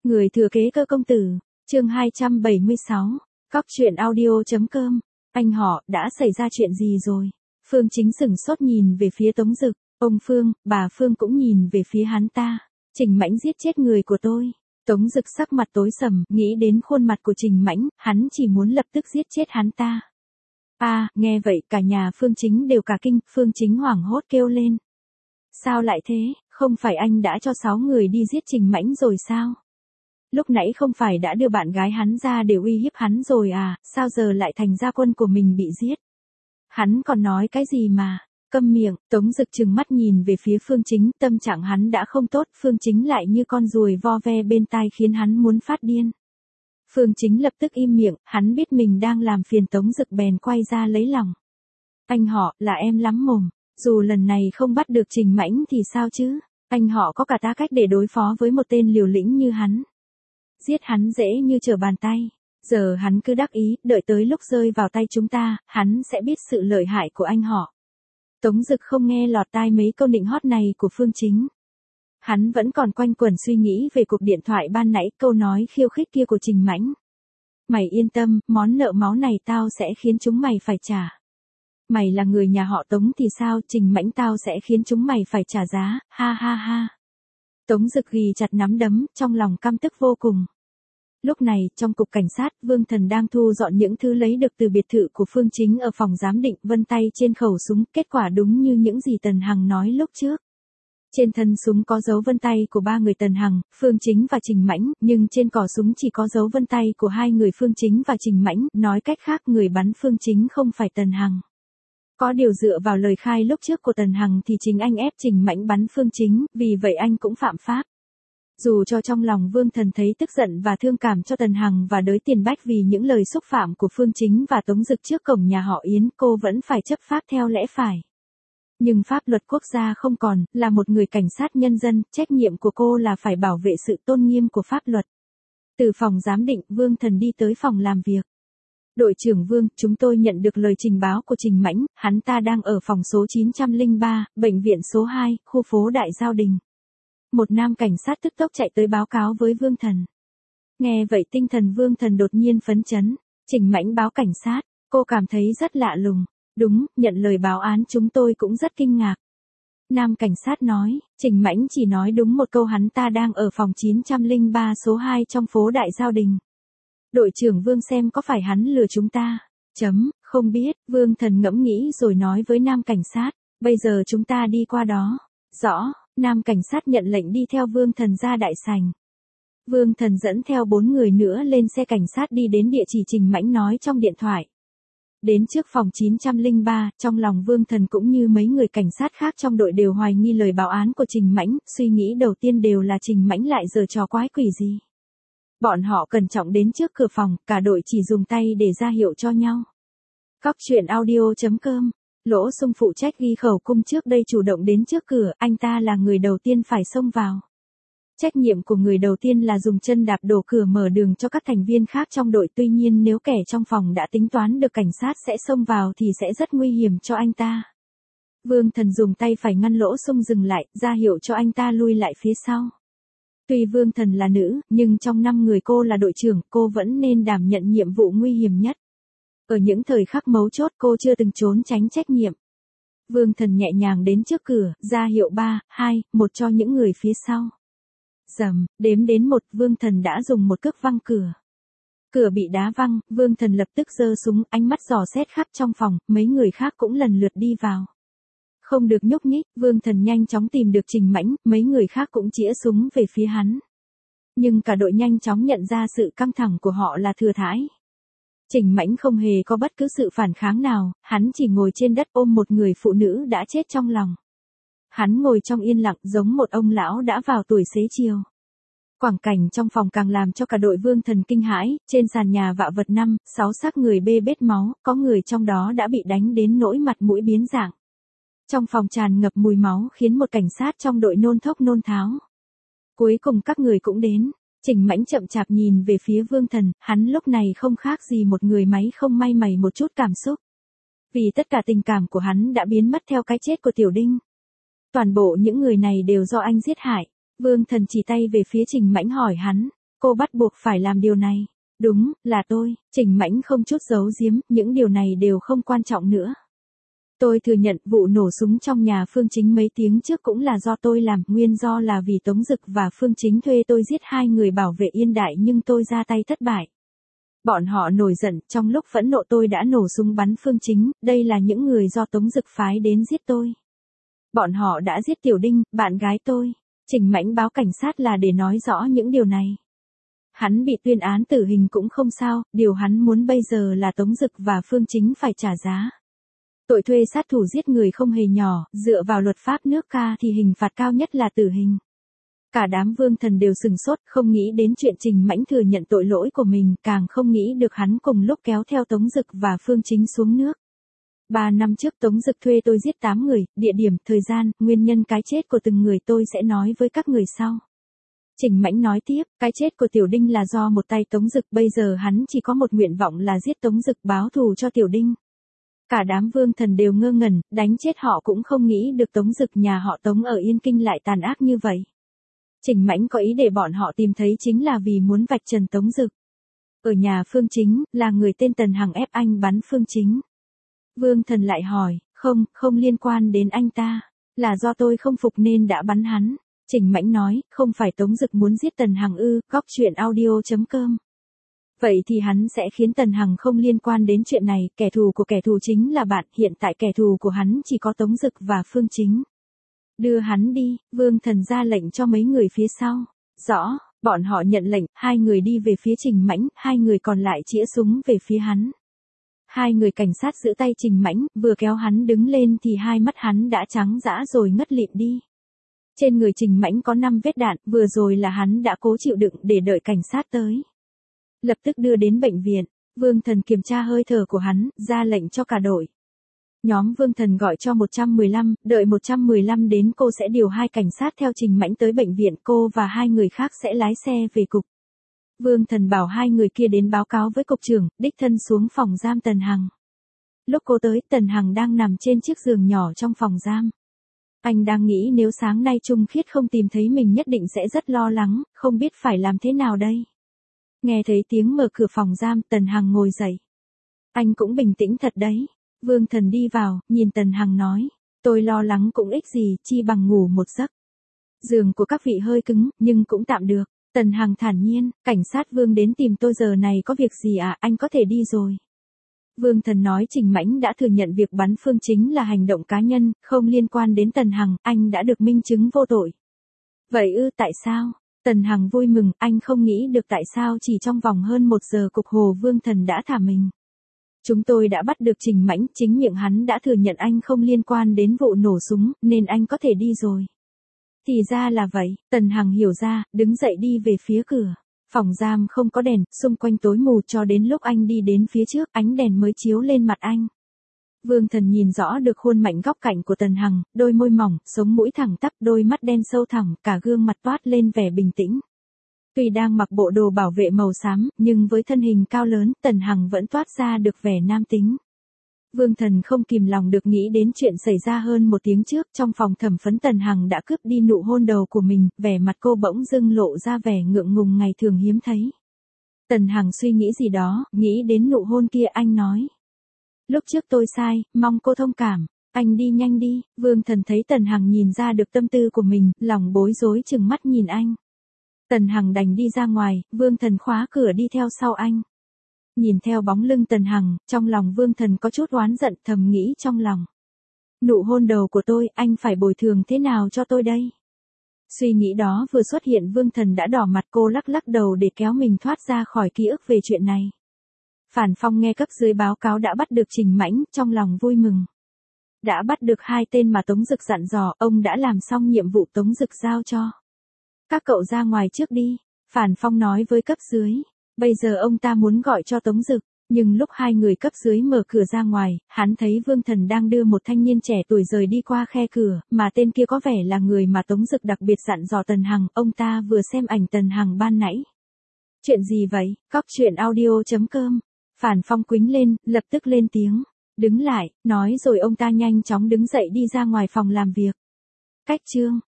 Người thừa kế Cơ công tử, chương 276, Cóc truyện audio.com. Anh họ, đã xảy ra chuyện gì rồi? Phương Chính sửng sốt nhìn về phía Tống Dực, ông Phương, bà Phương cũng nhìn về phía hắn ta. Trình Mãnh giết chết người của tôi. Tống Dực sắc mặt tối sầm, nghĩ đến khuôn mặt của Trình Mãnh, hắn chỉ muốn lập tức giết chết hắn ta. Nghe vậy cả nhà Phương Chính đều cả kinh, Phương Chính hoảng hốt kêu lên. Sao lại thế, không phải anh đã cho 6 người đi giết Trình Mãnh rồi sao? Lúc nãy không phải đã đưa bạn gái hắn ra để uy hiếp hắn rồi à, sao giờ lại thành ra quân của mình bị giết? Hắn còn nói cái gì mà? Câm miệng, Tống Dực trừng mắt nhìn về phía Phương Chính, tâm trạng hắn đã không tốt, Phương Chính lại như con ruồi vo ve bên tai khiến hắn muốn phát điên. Phương Chính lập tức im miệng, hắn biết mình đang làm phiền Tống Dực bèn quay ra lấy lòng. Anh họ, là em lắm mồm, dù lần này không bắt được Trình Mãnh thì sao chứ, anh họ có cả tá cách để đối phó với một tên liều lĩnh như hắn. Giết hắn dễ như trở bàn tay, giờ hắn cứ đắc ý, đợi tới lúc rơi vào tay chúng ta, hắn sẽ biết sự lợi hại của anh họ. Tống Dực không nghe lọt tai mấy câu nịnh hót này của Phương Chính. Hắn vẫn còn quanh quẩn suy nghĩ về cuộc điện thoại ban nãy, câu nói khiêu khích kia của Trình Mãnh. Mày yên tâm, món nợ máu này tao sẽ khiến chúng mày phải trả. Mày là người nhà họ Tống thì sao, Trình Mãnh tao sẽ khiến chúng mày phải trả giá, ha ha ha. Tống Dực ghì chặt nắm đấm, trong lòng căm tức vô cùng. Lúc này, trong cục cảnh sát, Vương Thần đang thu dọn những thứ lấy được từ biệt thự của Phương Chính ở phòng giám định, vân tay trên khẩu súng, kết quả đúng như những gì Tần Hằng nói lúc trước. Trên thân súng có dấu vân tay của 3 người Tần Hằng, Phương Chính và Trình Mãnh, nhưng trên cò súng chỉ có dấu vân tay của 2 người Phương Chính và Trình Mãnh, nói cách khác người bắn Phương Chính không phải Tần Hằng. Có điều dựa vào lời khai lúc trước của Tần Hằng thì chính anh ép Trình Mãnh bắn Phương Chính, vì vậy anh cũng phạm pháp. Dù cho trong lòng Vương Thần thấy tức giận và thương cảm cho Tần Hằng và Đới Tiền Bách vì những lời xúc phạm của Phương Chính và Tống Dực trước cổng nhà họ Yến, cô vẫn phải chấp pháp theo lẽ phải. Nhưng pháp luật quốc gia không còn, là một người cảnh sát nhân dân, trách nhiệm của cô là phải bảo vệ sự tôn nghiêm của pháp luật. Từ phòng giám định, Vương Thần đi tới phòng làm việc. Đội trưởng Vương, chúng tôi nhận được lời trình báo của Trình Mãnh, hắn ta đang ở phòng số 903, bệnh viện số 2, khu phố Đại Giao Đình. Một nam cảnh sát tức tốc chạy tới báo cáo với Vương Thần. Nghe vậy tinh thần Vương Thần đột nhiên phấn chấn. Trình Mãnh báo cảnh sát, cô cảm thấy rất lạ lùng. Đúng, nhận lời báo án chúng tôi cũng rất kinh ngạc. Nam cảnh sát nói, Trình Mãnh chỉ nói đúng một câu, hắn ta đang ở phòng 903 số 2 trong phố Đại Giao Đình. Đội trưởng Vương xem có phải hắn lừa chúng ta? Không biết, Vương Thần ngẫm nghĩ rồi nói với nam cảnh sát, bây giờ chúng ta đi qua đó. Rõ, nam cảnh sát nhận lệnh đi theo Vương Thần ra đại sảnh. Vương Thần dẫn theo 4 người nữa lên xe cảnh sát đi đến địa chỉ Trình Mãnh nói trong điện thoại. Đến trước phòng 903, trong lòng Vương Thần cũng như mấy người cảnh sát khác trong đội đều hoài nghi lời báo án của Trình Mãnh, suy nghĩ đầu tiên đều là Trình Mãnh lại giở trò quái quỷ gì. Bọn họ cẩn trọng đến trước cửa phòng, cả đội chỉ dùng tay để ra hiệu cho nhau. Cóc truyện audio.com. Lỗ Sung phụ trách ghi khẩu cung trước đây chủ động đến trước cửa, anh ta là người đầu tiên phải xông vào. Trách nhiệm của người đầu tiên là dùng chân đạp đổ cửa mở đường cho các thành viên khác trong đội, tuy nhiên nếu kẻ trong phòng đã tính toán được cảnh sát sẽ xông vào thì sẽ rất nguy hiểm cho anh ta. Vương Thần dùng tay phải ngăn Lỗ Sung dừng lại, ra hiệu cho anh ta lui lại phía sau. Tuy Vương Thần là nữ, nhưng trong 5 người cô là đội trưởng, cô vẫn nên đảm nhận nhiệm vụ nguy hiểm nhất. Ở những thời khắc mấu chốt cô chưa từng trốn tránh trách nhiệm. Vương Thần nhẹ nhàng đến trước cửa, ra hiệu 3, 2, 1 cho những người phía sau. Rầm, đếm đến 1, Vương Thần đã dùng một cước văng cửa. Cửa bị đá văng, Vương Thần lập tức giơ súng, ánh mắt dò xét khắp trong phòng, mấy người khác cũng lần lượt đi vào. Không được nhúc nhích, Vương Thần nhanh chóng tìm được Trình Mãnh, mấy người khác cũng chĩa súng về phía hắn. Nhưng cả đội nhanh chóng nhận ra sự căng thẳng của họ là thừa thãi. Trình Mãnh không hề có bất cứ sự phản kháng nào, hắn chỉ ngồi trên đất ôm một người phụ nữ đã chết trong lòng. Hắn ngồi trong yên lặng giống một ông lão đã vào tuổi xế chiều. Quang cảnh trong phòng càng làm cho cả đội Vương Thần kinh hãi, trên sàn nhà vạ vật 5, 6 xác người bê bết máu, có người trong đó đã bị đánh đến nỗi mặt mũi biến dạng. Trong phòng tràn ngập mùi máu khiến một cảnh sát trong đội nôn thốc nôn tháo. Cuối cùng các người cũng đến. Trình Mãnh chậm chạp nhìn về phía Vương Thần, hắn lúc này không khác gì một người máy không may mày một chút cảm xúc. Vì tất cả tình cảm của hắn đã biến mất theo cái chết của Tiểu Đinh. Toàn bộ những người này đều do anh giết hại. Vương Thần chỉ tay về phía Trình Mãnh hỏi hắn, cô bắt buộc phải làm điều này. Đúng, là tôi, Trình Mãnh không chút giấu giếm, những điều này đều không quan trọng nữa. Tôi thừa nhận vụ nổ súng trong nhà Phương Chính mấy tiếng trước cũng là do tôi làm, nguyên do là vì Tống Dực và Phương Chính thuê tôi giết hai người bảo vệ Yên Đại nhưng tôi ra tay thất bại. Bọn họ nổi giận, trong lúc phẫn nộ tôi đã nổ súng bắn Phương Chính, đây là những người do Tống Dực phái đến giết tôi. Bọn họ đã giết Tiểu Đinh, bạn gái tôi. Trình Mãnh báo cảnh sát là để nói rõ những điều này. Hắn bị tuyên án tử hình cũng không sao, điều hắn muốn bây giờ là Tống Dực và Phương Chính phải trả giá. Tội thuê sát thủ giết người không hề nhỏ, dựa vào luật pháp nước ca thì hình phạt cao nhất là tử hình. Cả đám Vương Thần đều sừng sốt, không nghĩ đến chuyện Trình Mãnh thừa nhận tội lỗi của mình, càng không nghĩ được hắn cùng lúc kéo theo Tống Dực và Phương Chính xuống nước. 3 năm trước Tống Dực thuê tôi giết 8 người, địa điểm, thời gian, nguyên nhân cái chết của từng người tôi sẽ nói với các người sau. Trình Mãnh nói tiếp, cái chết của Tiểu Đinh là do một tay Tống Dực, bây giờ hắn chỉ có một nguyện vọng là giết Tống Dực báo thù cho Tiểu Đinh. Cả đám Vương Thần đều ngơ ngẩn, đánh chết họ cũng không nghĩ được Tống Dực nhà họ Tống ở Yên Kinh lại tàn ác như vậy. Trình Mãnh có ý để bọn họ tìm thấy chính là vì muốn vạch trần Tống Dực. Ở nhà Phương Chính, là người tên Tần Hằng ép anh bắn Phương Chính. Vương Thần lại hỏi, không liên quan đến anh ta, là do tôi không phục nên đã bắn hắn. Trình Mãnh nói, không phải Tống Dực muốn giết Tần Hằng ư, góc truyện audio.com. Vậy thì hắn sẽ khiến Tần Hằng không liên quan đến chuyện này, kẻ thù của kẻ thù chính là bạn, hiện tại kẻ thù của hắn chỉ có Tống Dực và Phương Chính. Đưa hắn đi, Vương Thần ra lệnh cho mấy người phía sau. Rõ, bọn họ nhận lệnh, hai người đi về phía Trình Mãnh, hai người còn lại chĩa súng về phía hắn. Hai người cảnh sát giữ tay Trình Mãnh, vừa kéo hắn đứng lên thì hai mắt hắn đã trắng dã rồi ngất lịm đi. Trên người Trình Mãnh có 5 vết đạn, vừa rồi là hắn đã cố chịu đựng để đợi cảnh sát tới. Lập tức đưa đến bệnh viện, Vương Thần kiểm tra hơi thở của hắn, ra lệnh cho cả đội. Nhóm Vương Thần gọi cho 115, đợi 115 đến cô sẽ điều 2 cảnh sát theo Trình Mãnh tới bệnh viện, cô và 2 người khác sẽ lái xe về cục. Vương Thần bảo 2 người kia đến báo cáo với cục trưởng, đích thân xuống phòng giam Tần Hằng. Lúc cô tới, Tần Hằng đang nằm trên chiếc giường nhỏ trong phòng giam. Anh đang nghĩ nếu sáng nay Trung Khiết không tìm thấy mình nhất định sẽ rất lo lắng, không biết phải làm thế nào đây. Nghe thấy tiếng mở cửa phòng giam, Tần Hằng ngồi dậy. Anh cũng bình tĩnh thật đấy. Vương Thần đi vào, nhìn Tần Hằng nói, tôi lo lắng cũng ích gì, chi bằng ngủ một giấc. Giường của các vị hơi cứng, nhưng cũng tạm được. Tần Hằng thản nhiên, cảnh sát Vương đến tìm tôi giờ này có việc gì à, anh có thể đi rồi. Vương Thần nói Trình Mãnh đã thừa nhận việc bắn Phương Chính là hành động cá nhân, không liên quan đến Tần Hằng, anh đã được minh chứng vô tội. Vậy ư, tại sao? Tần Hằng vui mừng, anh không nghĩ được tại sao chỉ trong vòng hơn 1 giờ cục Hồ Vương Thần đã thả mình. Chúng tôi đã bắt được Trình Mãnh, chính miệng hắn đã thừa nhận anh không liên quan đến vụ nổ súng, nên anh có thể đi rồi. Thì ra là vậy, Tần Hằng hiểu ra, đứng dậy đi về phía cửa. Phòng giam không có đèn, xung quanh tối mù cho đến lúc anh đi đến phía trước, ánh đèn mới chiếu lên mặt anh. Vương Thần nhìn rõ được khuôn mảnh góc cạnh của Tần Hằng, đôi môi mỏng, sống mũi thẳng tắp, đôi mắt đen sâu thẳm, cả gương mặt toát lên vẻ bình tĩnh. Tuy đang mặc bộ đồ bảo vệ màu xám, nhưng với thân hình cao lớn, Tần Hằng vẫn toát ra được vẻ nam tính. Vương Thần không kìm lòng được nghĩ đến chuyện xảy ra hơn 1 tiếng trước, trong phòng thẩm vấn Tần Hằng đã cướp đi nụ hôn đầu của mình, vẻ mặt cô bỗng dưng lộ ra vẻ ngượng ngùng ngày thường hiếm thấy. Tần Hằng suy nghĩ gì đó, nghĩ đến nụ hôn kia, anh nói. Lúc trước tôi sai, mong cô thông cảm, anh đi nhanh đi. Vương Thần thấy Tần Hằng nhìn ra được tâm tư của mình, lòng bối rối chừng mắt nhìn anh. Tần Hằng đành đi ra ngoài, Vương Thần khóa cửa đi theo sau anh. Nhìn theo bóng lưng Tần Hằng, trong lòng Vương Thần có chút oán giận, thầm nghĩ trong lòng. Nụ hôn đầu của tôi, anh phải bồi thường thế nào cho tôi đây? Suy nghĩ đó vừa xuất hiện, Vương Thần đã đỏ mặt, cô lắc lắc đầu để kéo mình thoát ra khỏi ký ức về chuyện này. Phản Phong nghe cấp dưới báo cáo đã bắt được Trình Mãnh, trong lòng vui mừng. Đã bắt được 2 tên mà Tống Dực dặn dò, ông đã làm xong nhiệm vụ Tống Dực giao cho. Các cậu ra ngoài trước đi, Phản Phong nói với cấp dưới. Bây giờ ông ta muốn gọi cho Tống Dực, nhưng lúc 2 người cấp dưới mở cửa ra ngoài, hắn thấy Vương Thần đang đưa một thanh niên trẻ tuổi rời đi qua khe cửa, mà tên kia có vẻ là người mà Tống Dực đặc biệt dặn dò Tần Hằng, ông ta vừa xem ảnh Tần Hằng ban nãy. Chuyện gì vậy? Góc truyện audio.com. Phản Phong quýnh lên, lập tức lên tiếng. Đứng lại, nói rồi ông ta nhanh chóng đứng dậy đi ra ngoài phòng làm việc. Cách chương